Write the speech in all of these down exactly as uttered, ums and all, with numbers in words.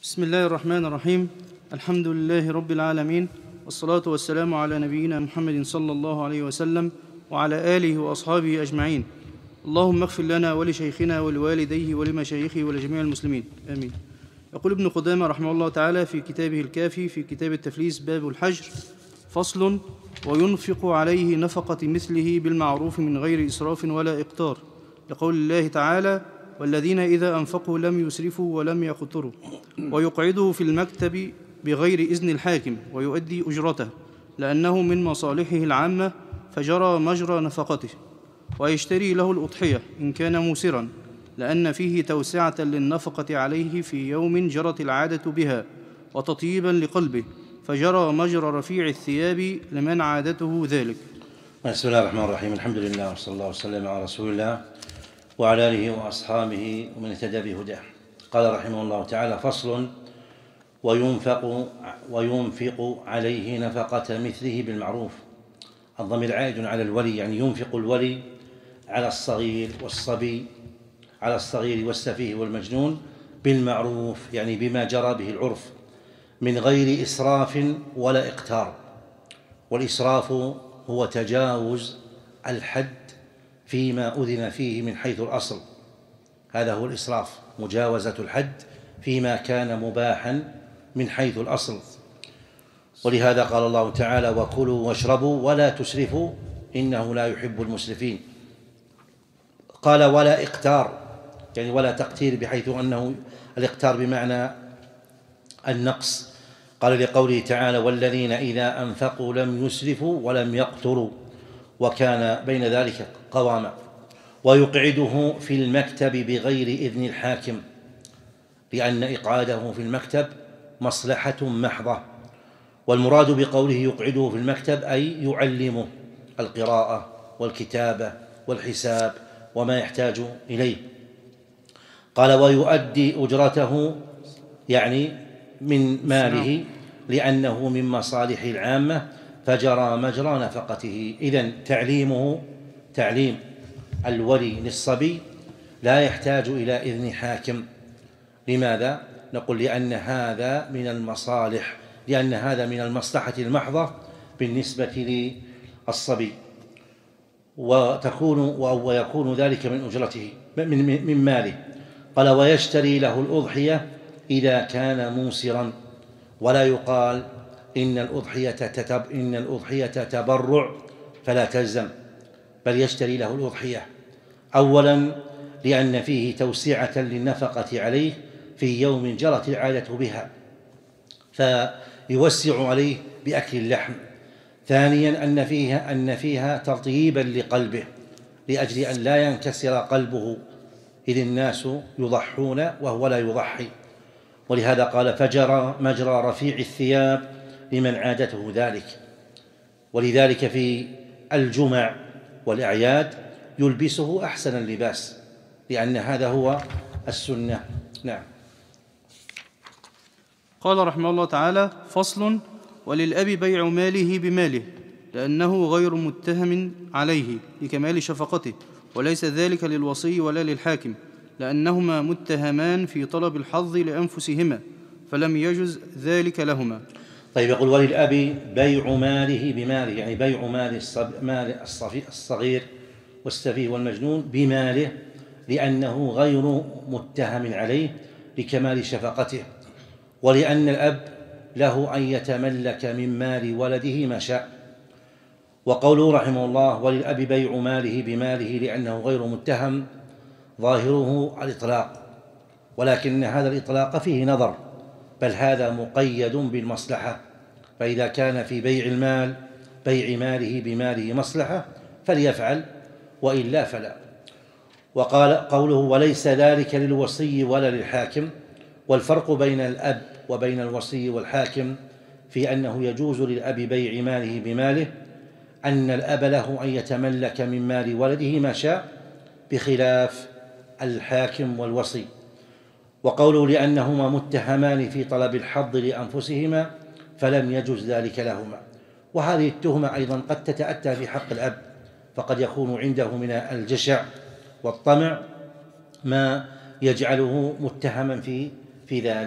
بسم الله الرحمن الرحيم. الحمد لله رب العالمين، والصلاة والسلام على نبينا محمد صلى الله عليه وسلم وعلى آله وأصحابه أجمعين. اللهم اغفر لنا ولشيخنا ولوالديه ولمشايخه ولجميع المسلمين، آمين. يقول ابن قدامة رحمه الله تعالى في كتابه الكافي في كتاب التفليس باب الحجر: فصل: وينفق عليه نفقة مثله بالمعروف من غير إسراف ولا إقتار، لقول الله تعالى: والذين إذا أنفقوا لم يسرفوا ولم يقتروا، ويقعده في المكتب بغير إذن الحاكم ويؤدي أجرته لأنه من مصالحه العامة فجرى مجرى نفقته، ويشتري له الأضحية إن كان موسرا لأن فيه توسعة للنفقة عليه في يوم جرت العادة بها وتطييبا لقلبه فجرى مجرى رفيع الثياب لمن عادته ذلك. بسم الله الرحمن الرحيم. الحمد لله وصلى الله وسلم على رسول الله وعلى آله وأصحابه ومن اهتدى بهداه. قال رحمه الله تعالى: فصل: وينفق وينفق عليه نفقة مثله بالمعروف. الضمير عائد على الولي، يعني ينفق الولي على الصغير والصبي، على الصغير والسفيه والمجنون بالمعروف، يعني بما جرى به العرف، من غير إسراف ولا إقتار. والإسراف هو تجاوز الحد فيما أذن فيه من حيث الأصل، هذا هو الإسراف، مجاوزة الحد فيما كان مباحا من حيث الأصل. ولهذا قال الله تعالى: وكلوا واشربوا ولا تسرفوا إنه لا يحب المسرفين. قال: ولا إقتار، يعني ولا تقتير، بحيث أنه الإقتار بمعنى النقص. قال لقوله تعالى: والذين إذا أنفقوا لم يسرفوا ولم يقتروا وكان بين ذلك قواما. ويقعده في المكتب بغير إذن الحاكم، لأن إقعاده في المكتب مصلحة محضة. والمراد بقوله يقعده في المكتب أي يعلمه القراءة والكتابة والحساب وما يحتاج إليه. قال: ويؤدي أجرته، يعني من ماله، لأنه من مصالح العامة فجرى مجرى نفقته. إذن تعليمه تعليم الولي للصبي لا يحتاج إلى إذن حاكم. لماذا؟ نقول: لأن هذا من المصالح، لأن هذا من المصلحة المحضة بالنسبة للصبي، وتكون ويكون ذلك من أجرته من, من ماله. قال: ويشتري له الأضحية إذا كان موسرا. ولا يقال إن الأضحية تتب إن الأضحية تبرع فلا تلزم، بل يشتري له الأضحية أولا لأن فيه توسعة للنفقة عليه في يوم جرت العادة بها فيوسع عليه بأكل اللحم. ثانيا أن فيها أن فيها تطييبا لقلبه، لأجل أن لا ينكسر قلبه إذ الناس يضحون وهو لا يضحي. ولهذا قال: فجرى مجرى رفيع الثياب لمن عادته ذلك. ولذلك في الجمع والأعياد يلبسه أحسن اللباس، لأن هذا هو السنة. نعم. قال رحمه الله تعالى: فصل: وللأب بيع ماله بماله لأنه غير متهم عليه لكمال شفقته، وليس ذلك للوصي ولا للحاكم، لأنهما متهمان في طلب الحظ لأنفسهما فلم يجز ذلك لهما. طيب، يقول: وللأب بيع ماله بماله، يعني بيع مال الصغير والسفيه والمجنون بماله، لأنه غير متهم عليه لكمال شفقته، ولأن الأب له أن يتملك من مال ولده ما شاء. وقوله رحمه الله: وللأب بيع ماله بماله لأنه غير متهم، ظاهره الإطلاق، ولكن هذا الإطلاق فيه نظر، بل هذا مقيد بالمصلحة، فإذا كان في بيع المال بيع ماله بماله مصلحة فليفعل، وإلا فلا. وقال قوله: وليس ذلك للوصي ولا للحاكم. والفرق بين الأب وبين الوصي والحاكم في أنه يجوز للأب بيع ماله بماله، أن الأب له أن يتملك من مال ولده ما شاء، بخلاف الحاكم والوصي. وقوله: لأنهما متهمان في طلب الحظ لأنفسهما فلم يجوز ذلك لهما. وهذه التهمة أيضا قد تتأتى في حق الأب، فقد يكون عنده من الجشع والطمع ما يجعله متهما في في ذلك.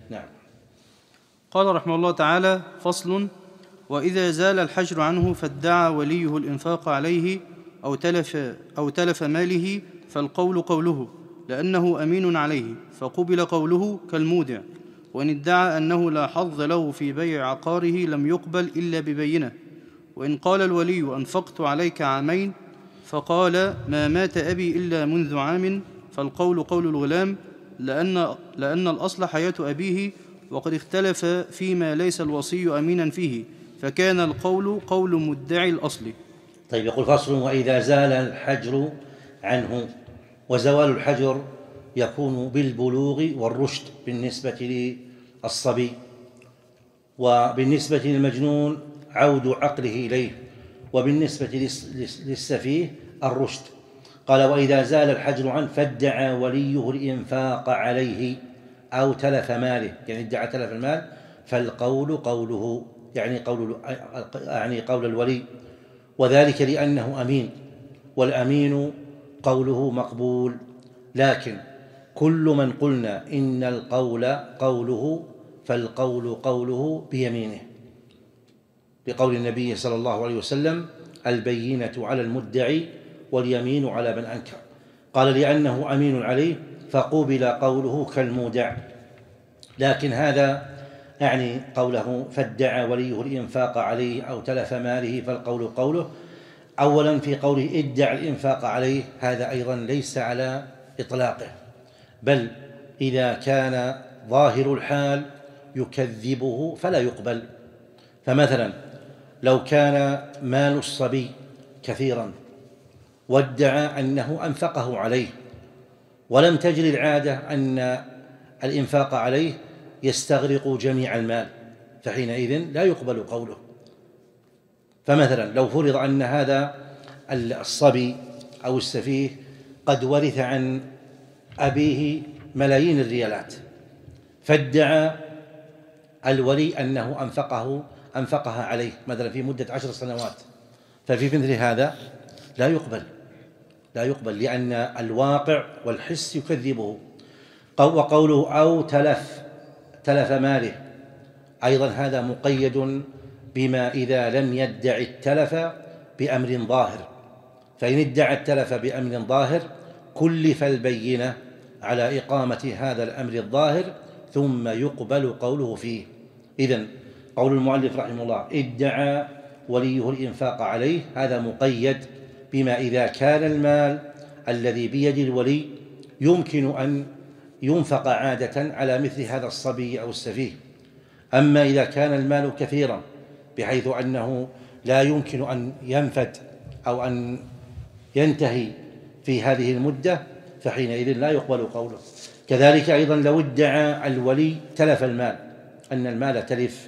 نعم. قال رحمه الله تعالى: فصل: وإذا زال الحجر عنه فادعى وليه الإنفاق عليه أو تلف, أو تلف ماله فالقول قوله، لأنه أمين عليه فقبل قوله كالمودع. وإن ادعى أنه لا حظ له في بيع عقاره لم يقبل إلا ببينة. وإن قال الولي: أنفقت عليك عامين، فقال: ما مات أبي إلا منذ عام، فالقول قول الغلام، لأن, لأن الأصل حياة أبيه، وقد اختلف فيما ليس الوصي أمينا فيه، فكان القول قول مدعي الأصل. طيب، يقول: فصل: وإذا زال الحجر عنه. وزوال الحجر يكون بالبلوغ والرشد بالنسبة للصبي، وبالنسبة للمجنون عود عقله إليه، وبالنسبة للسفيه الرشد. قال: وإذا زال الحجر عنه فادعى وليه الإنفاق عليه أو تلف ماله، يعني ادعى تلف المال، فالقول قوله، يعني قول يعني قول الولي، وذلك لأنه أمين، والأمين قوله مقبول. لكن كل من قلنا إن القول قوله فالقول قوله بيمينه، بقول النبي صلى الله عليه وسلم: البينة على المدعي واليمين على من أنكر. قال: لأنه أمين عليه فقبل قوله كالمودع. لكن هذا يعني قوله فادعى وليه الإنفاق عليه أو تلف ماله فالقول قوله. أولا في قوله ادعى الإنفاق عليه، هذا أيضا ليس على إطلاقه، بل إذا كان ظاهر الحال يكذبه فلا يقبل. فمثلا لو كان مال الصبي كثيرا وادعى أنه أنفقه عليه، ولم تجري العادة أن الإنفاق عليه يستغرق جميع المال، فحينئذ لا يقبل قوله. فمثلا لو فرض أن هذا الصبي أو السفيه قد ورث عن أبيه ملايين الريالات، فادعى الولي أنه أنفقه أنفقها عليه مثلا في مدة عشر سنوات، ففي مثل هذا لا يقبل لا يقبل لأن الواقع والحس يكذبه. وقوله أو تلف تلف ماله أيضا هذا مقيد بما إذا لم يدع التلف بأمر ظاهر، فإن ادعى التلف بأمر ظاهر كلف البينة على إقامة هذا الأمر الظاهر ثم يقبل قوله فيه. إذن قول المؤلف رحمه الله ادعى وليه الإنفاق عليه، هذا مقيد بما إذا كان المال الذي بيد الولي يمكن أن ينفق عادة على مثل هذا الصبي أو السفيه. أما إذا كان المال كثيرا بحيث أنه لا يمكن أن ينفد أو أن ينتهي في هذه المدة فحينئذ لا يقبل قوله. كذلك أيضا لو ادعى الولي تلف المال، أن المال تلف،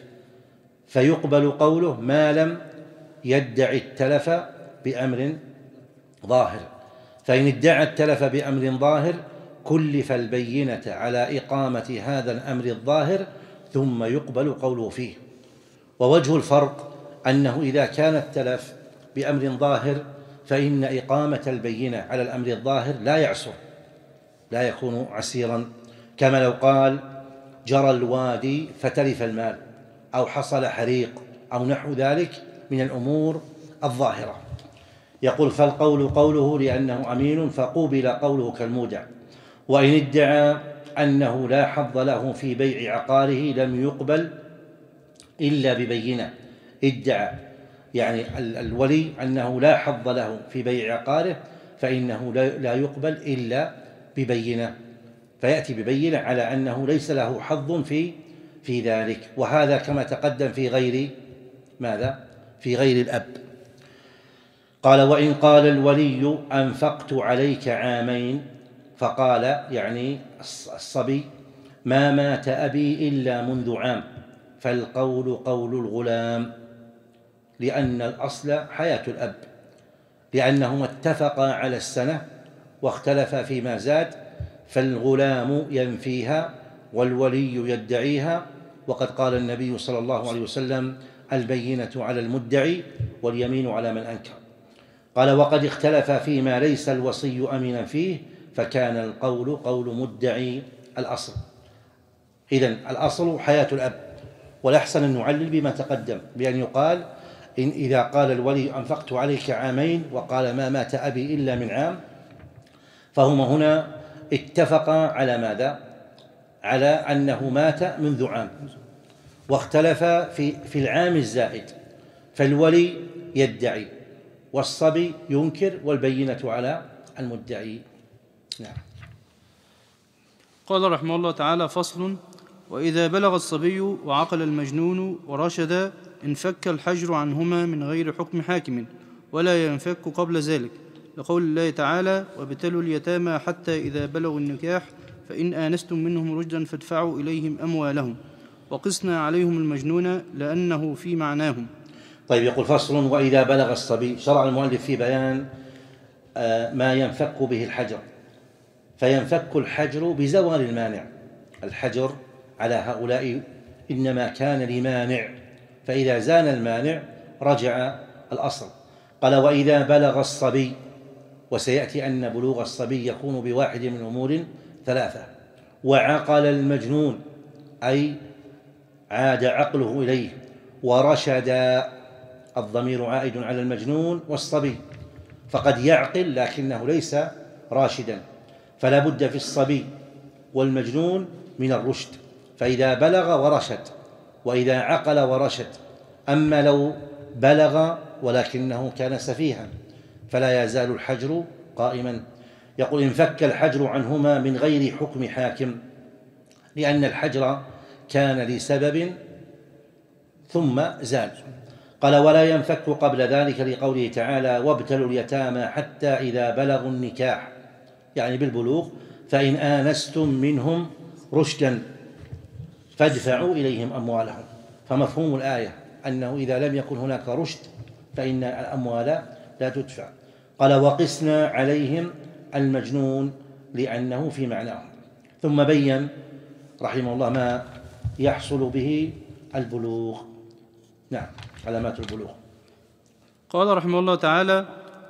فيقبل قوله ما لم يدعي التلف بأمر ظاهر. فإن ادعى التلف بأمر ظاهر كلف البينة على إقامة هذا الأمر الظاهر ثم يقبل قوله فيه. ووجه الفرق أنه إذا كان التلف بأمر ظاهر فإن إقامة البينة على الأمر الظاهر لا يعسر، لا يكون عسيرا، كما لو قال جرى الوادي فتلف المال أو حصل حريق أو نحو ذلك من الأمور الظاهرة. يقول فالقول قوله لأنه أمين فقوبل قوله كالمودع. وإن ادعى أنه لا حظ له في بيع عقاره لم يقبل إلا ببينة. ادعى يعني الولي أنه لا حظ له في بيع عقاره فإنه لا يقبل إلا ببينة، فيأتي ببينة على أنه ليس له حظ في في ذلك. وهذا كما تقدم في غير ماذا؟ في غير الأب. قال وإن قال الولي أنفقت عليك عامين، فقال يعني الصبي ما مات أبي إلا منذ عام، فالقول قول الغلام، لأن الأصل حياة الأب، لأنهما اتفقا على السنة واختلفا فيما زاد، فالغلام ينفيها والولي يدعيها. وقد قال النبي صلى الله عليه وسلم البينة على المدعي واليمين على من أنكر. قال وقد اختلف فيما ليس الوصي أمينا فيه، فكان القول قول مدعي الأصل. إذن الأصل حياة الأب، والأحسن أن نعلل بما تقدم بأن يقال إن إذا قال الولي أنفقت عليك عامين وقال ما مات أبي إلا من عام، فهما هنا اتفقا على ماذا؟ على أنه مات منذ عام، واختلفا في, في العام الزائد، فالولي يدعي والصبي ينكر والبينة على المدعي. نعم. قال رحمه الله تعالى: فصل: وإذا بلغ الصبي وعقل المجنون ورشد انفك الحجر عنهما من غير حكم حاكم، ولا ينفك قبل ذلك، لقول الله تعالى: وابتلوا اليتامى حتى إذا بلغوا النكاح فإن آنستم منهم رشدا فادفعوا إليهم أموالهم، وقسنا عليهم المجنون لأنه في معناهم. طيب، يقول: فصل: وإذا بلغ الصبي. شرع المؤلف في بيان ما ينفك به الحجر، فينفك الحجر بزوال المانع. الحجر على هؤلاء إنما كان لمانع، فإذا زال المانع رجع الأصل. قال: وإذا بلغ الصبي، وسيأتي أن بلوغ الصبي يكون بواحد من أمور ثلاثة: وعقل المجنون أي عاد عقله إليه، ورشد، الضمير عائد على المجنون والصبي، فقد يعقل لكنه ليس راشدا، فلا بد في الصبي والمجنون من الرشد، فإذا بلغ ورشد، وإذا عقل ورشد. أما لو بلغ ولكنه كان سفيها فلا يزال الحجر قائما. يقول: انفك الحجر عنهما من غير حكم حاكم، لأن الحجر كان لسبب ثم زال. قال: ولا ينفك قبل ذلك، لقوله تعالى: وابتلوا اليتامى حتى إذا بلغوا النكاح، يعني بالبلوغ، فإن آنستم منهم رشدا فادفعوا إليهم أموالهم. فمفهوم الآية أنه إذا لم يكن هناك رشد فإن الأموال لا تدفع. قال: وقسنا عليهم المجنون لأنه في معناه. ثم بين رحمه الله ما يحصل به البلوغ. نعم، علامات البلوغ. قال رحمه الله تعالى: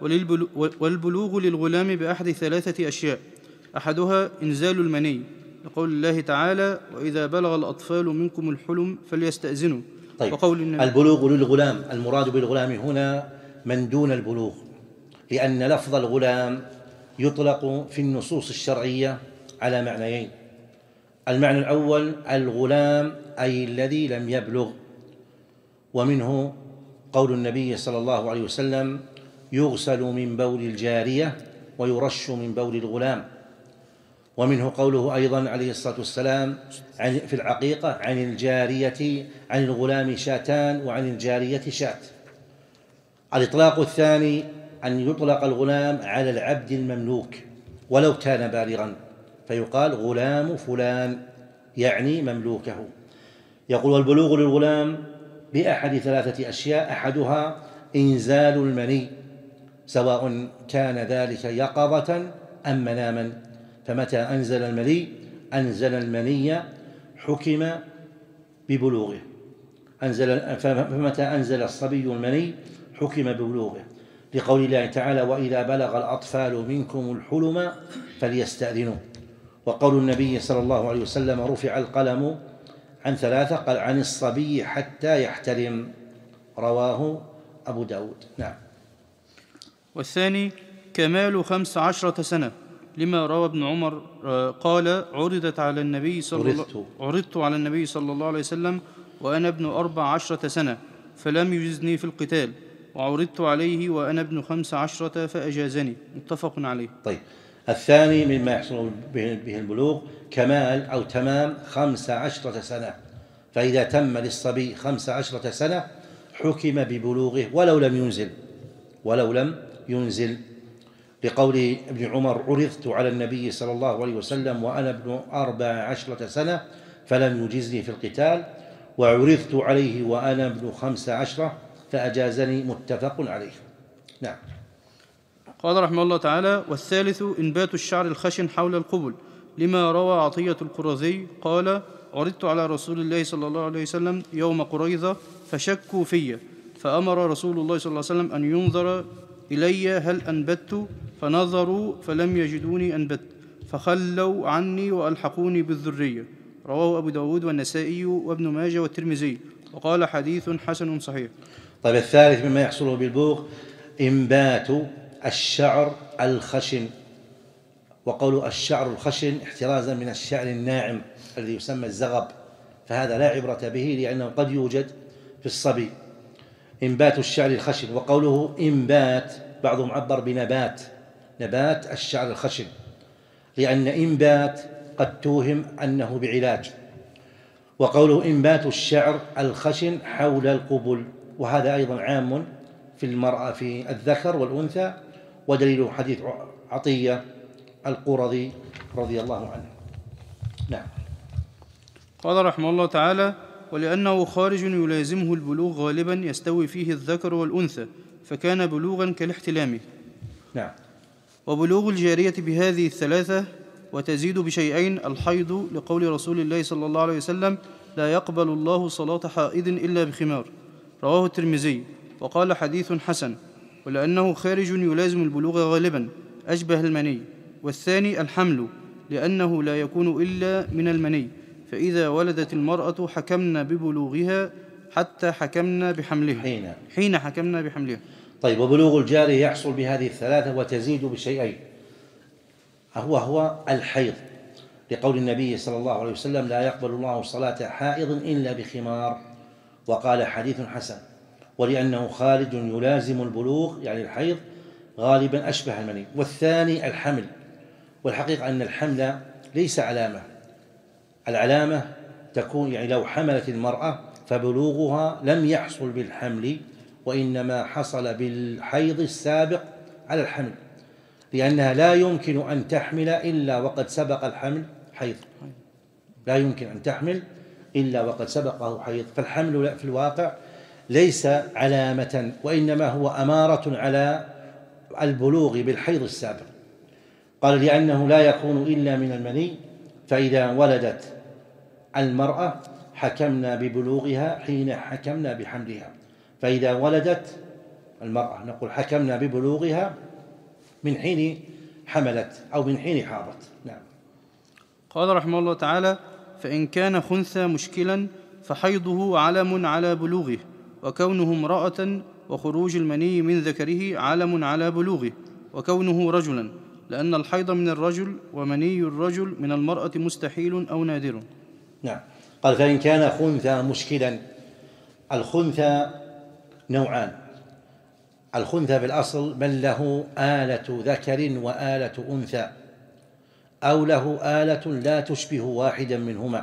والبلوغ للغلام بأحد ثلاثة أشياء: أحدها إنزال المني، لقول الله تعالى: وإذا بلغ الأطفال منكم الحلم فليستأذنوا. طيب، وقول النبي: البلوغ للغلام، المراد بالغلام هنا من دون البلوغ، لأن لفظ الغلام يطلق في النصوص الشرعية على معنيين: المعنى الأول الغلام أي الذي لم يبلغ، ومنه قول النبي صلى الله عليه وسلم: يغسل من بول الجارية ويرش من بول الغلام. ومنه قوله أيضا عليه الصلاة والسلام في العقيقة: عن الجارية عن الغلام شاتان وعن الجارية شات. الإطلاق الثاني أن يطلق الغلام على العبد المملوك ولو كان بالغا، فيقال غلام فلان، يعني مملوكه. يقول: والبلوغ للغلام بأحد ثلاثة أشياء: أحدها إنزال المني، سواء كان ذلك يقظة أم مناما، فمتى أنزل المني أنزل المني حكم ببلوغه، أنزل فمتى أنزل الصبي المني حكم ببلوغه، لقول الله تعالى: وإذا بلغ الأطفال منكم الحلم فليستأذنوا. وقول النبي صلى الله عليه وسلم: رفع القلم عن ثلاثة، قال: عن الصبي حتى يحتلم، رواه أبو داود. نعم. والثاني كمال خمس عشرة سنة، لما روى ابن عمر قال: عرضت على النبي صلى الله عرضت على النبي صلى الله عليه وسلم وأنا ابن أربع عشرة سنة فلم يجزني في القتال، وعرضت عليه وأنا ابن خمس عشرة فأجازني، متفق عليه. طيب، الثاني مما يحصل به البلوغ كمال أو تمام خمس عشرة سنة، فإذا تم للصبي خمس عشرة سنة حكم ببلوغه ولو لم ينزل ولو لم ينزل لقول ابن عمر: عرضت على النبي صلى الله عليه وسلم وأنا ابن أربع عشرة سنة فلم يجزني في القتال، وعرضت عليه وأنا ابن خمس عشرة فأجازني، متفق عليه. نعم. قال رحمه الله تعالى: والثالث إنبات الشعر الخشن حول القبل، لما روى عطية القرظي قال: عرضت على رسول الله صلى الله عليه وسلم يوم قريظة فشكوا في، فأمر رسول الله صلى الله عليه وسلم أن ينظر إلي هل أنبت، فنظروا فلم يجدوني أنبت، فخلوا عني وألحقوني بالذرية، رواه أبو داود والنسائي وابن ماجه والترمذي، وقال حديث حسن صحيح. طيب الثالث مما يحصل بالبلوغ إنبات الشعر الخشن، وقول الشعر الخشن احترازا من الشعر الناعم الذي يسمى الزغب، فهذا لا عبرة به لأنه قد يوجد في الصبي. إنبات الشعر الخشن، وقوله إنبات بعضهم عبر بنبات، نبات الشعر الخشن، لأن إنبات قد توهم أنه بعلاج. وقوله إنبات الشعر الخشن حول القبل، وهذا أيضا عام في المرأة في الذكر والأنثى، ودليله حديث عطية القرظي رضي الله عنه. نعم. قال رحمه الله تعالى: ولأنه خارج يلازمه البلوغ غالبا يستوي فيه الذكر والأنثى، فكان بلوغا كالاحتلام. نعم. وبلوغ الجارية بهذه الثلاثة وتزيد بشيئين: الحيض، لقول رسول الله صلى الله عليه وسلم: لا يقبل الله صلاة حائض إلا بخمار، رواه الترمذي، وقال حديث حسن. ولأنه خارج يلازم البلوغ غالبا أشبه المني. والثاني الحمل، لأنه لا يكون إلا من المني، فإذا ولدت المرأة حكمنا ببلوغها حتى حكمنا بحملها حين, حين حكمنا بحملها. طيب، وبلوغ الجارية يحصل بهذه الثلاثة وتزيد بشيئين، هو هو الحيض، لقول النبي صلى الله عليه وسلم: لا يقبل الله صلاة حائض إلا بخمار، وقال حديث حسن. ولأنه خارج يلازم البلوغ يعني الحيض غالبا أشبه المني. والثاني الحمل، والحقيقة أن الحمل ليس علامة، العلامة تكون يعني لو حملت المرأة فبلوغها لم يحصل بالحمل، وإنما حصل بالحيض السابق على الحمل، لأنها لا يمكن أن تحمل إلا وقد سبق الحمل حيض، لا يمكن أن تحمل إلا وقد سبقه حيض. فالحمل في الواقع ليس علامة، وإنما هو أمارة على البلوغ بالحيض السابق. قال: لأنه لا يكون إلا من المني، فإذا ولدت المرأة حكمنا ببلوغها حين حكمنا بحملها، فإذا ولدت المرأة نقول حكمنا ببلوغها من حين حملت أو من حين حاضت. نعم. قال رحمه الله تعالى: فإن كان خنثى مشكلا فحيضه علم على بلوغه، وكونه امرأة وخروج المني من ذكره علم على بلوغه، وكونه رجلا، لأن الحيض من الرجل ومني الرجل من المرأة مستحيل أو نادر. نعم. قال: فإن كان خنثى مشكلا. الخنثى نوعان: الخنثى في الأصل من له آلة ذكر وآلة أنثى، أو له آلة لا تشبه واحدا منهما.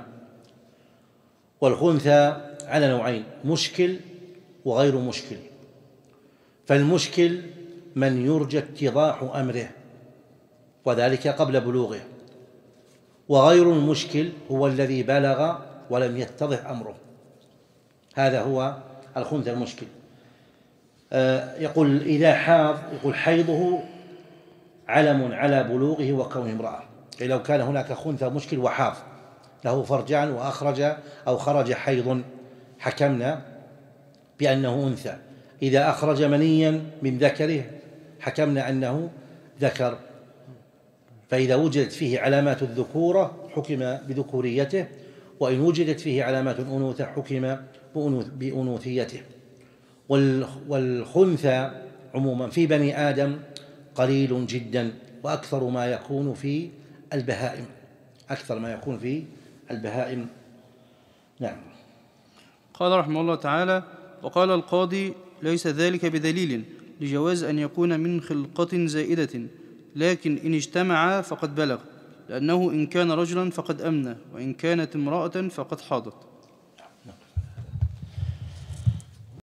والخنثى على نوعين: مشكل وغير مشكل. فالمشكل من يرجى اتضاح أمره، وذلك قبل بلوغه، وغير المشكل هو الذي بلغ ولم يتضح أمره، هذا هو الخنثى المشكل. آه يقول إذا حاض يقول حيضه علم على بلوغه وكونه امرأة. يعني لو كان هناك خنثى مشكل وحاض له فرجان وأخرج أو خرج حيض حكمنا بأنه أنثى. إذا أخرج منيا من ذكره حكمنا أنه ذكر. فإذا وجدت فيه علامات الذكورة حكم بذكوريته، وإن وجدت فيه علامات الأنوثة حكم بأنوثيته. والخنثى عموما في بني آدم قليل جدا، وأكثر ما يكون في البهائم، أكثر ما يكون في البهائم. نعم. قال رحمه الله تعالى: وقال القاضي: ليس ذلك بدليل لجواز أن يكون من خلقة زائدة، لكن إن اجتمعا فقد بلغ، لأنه إن كان رجلا فقد أمنى، وإن كانت امرأة فقد حاضت.